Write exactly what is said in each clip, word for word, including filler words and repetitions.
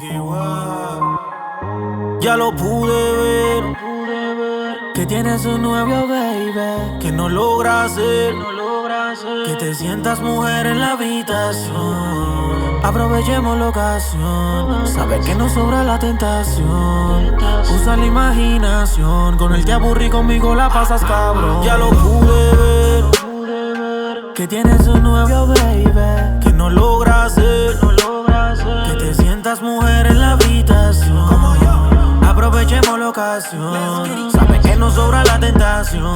Ya lo pude ver, que tienes un nuevo baby, que no logra hacer, que te sientas mujer en la habitación. Aprovechemos la ocasión, sabes que no sobra la tentación. Usa la imaginación, con él te aburrí, conmigo la pasas cabrón. Ya lo pude ver, que tienes un nuevo baby, que no logra hacer, que te sientas mujer en la habitación. Aprovechemos la ocasión, sabes que no sobra la tentación.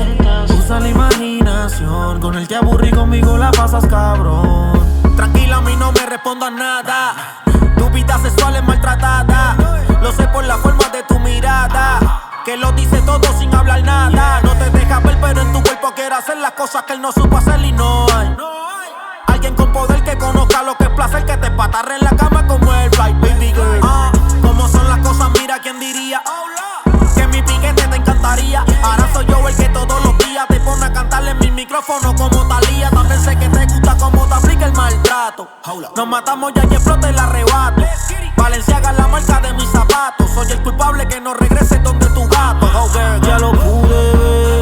Usa la imaginación, con él te aburrí, conmigo la pasas cabrón. Tranquila, a mí no me respondas nada. Tu vida sexual es maltratada, lo sé por la forma de tu mirada, que lo dice todo sin hablar nada. No te deja ver, pero en tu cuerpo quiere hacer las cosas que él no supo hacer y no hay alguien con poder que conozca lo que es placer, que te patarre en la cama como el fly, baby girl. Ah, como son las cosas, mira quién diría que mi piquete te encantaría. Ahora soy yo el que todos los días te pone a cantarle en mi micrófono como Talía. También sé que te gusta como te aplica el maltrato. Nos matamos ya y explote el arrebato. Valenciaga es la marca de mis zapatos. Soy el culpable que no regrese donde tu gato. Oh girl, ya lo pude ver,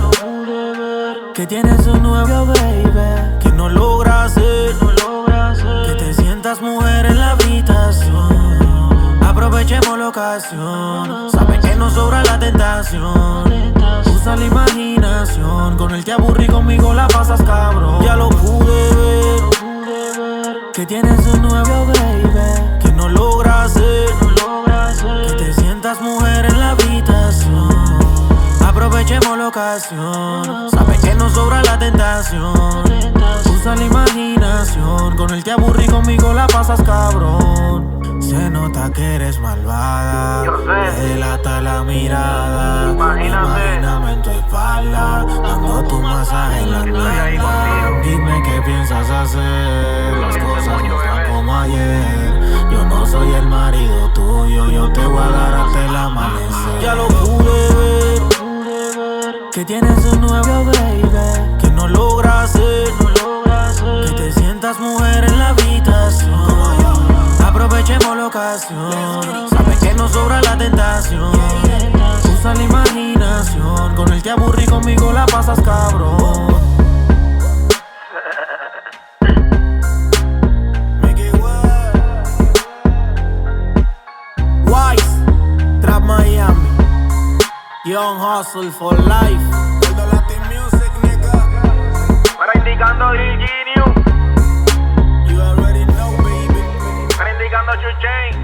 que tienes un nuevo baby, que no logra hacer, que te sientas mujer en la habitación. Aprovechemos la ocasión, sabes que no sobra la tentación. Usa la imaginación, con él te aburrí, conmigo la pasas cabrón. Ya lo pude ver, que tienes un nuevo baby, que no logra hacer, que te sientas mujer en la habitación. Aprovechemos la ocasión, sabes que no sobra la tentación. Usa la imaginación, con él te aburrí, conmigo la pasas cabrón. Se nota que eres malvada, te delata la mirada. Imagíname en tu espalda, dando tu masaje en la nalga. Dime qué piensas hacer, las cosas no están como ayer. Yo no soy el marido tuyo, yo te voy a dar hasta el amanecer. Ya lo pude ver, que tienes un nuevo baby, que no logra hacer, que te sientas mujer en la habitación. Aprovechemos la ocasión, sabes que no sobra la tentación. Usa la imaginación, con él te aburrí, conmigo la pasas cabrón. Wise, Trap Miami, Young Hustle for Life. Para indicando Virginio, You already know, baby. para indicando Chuchain.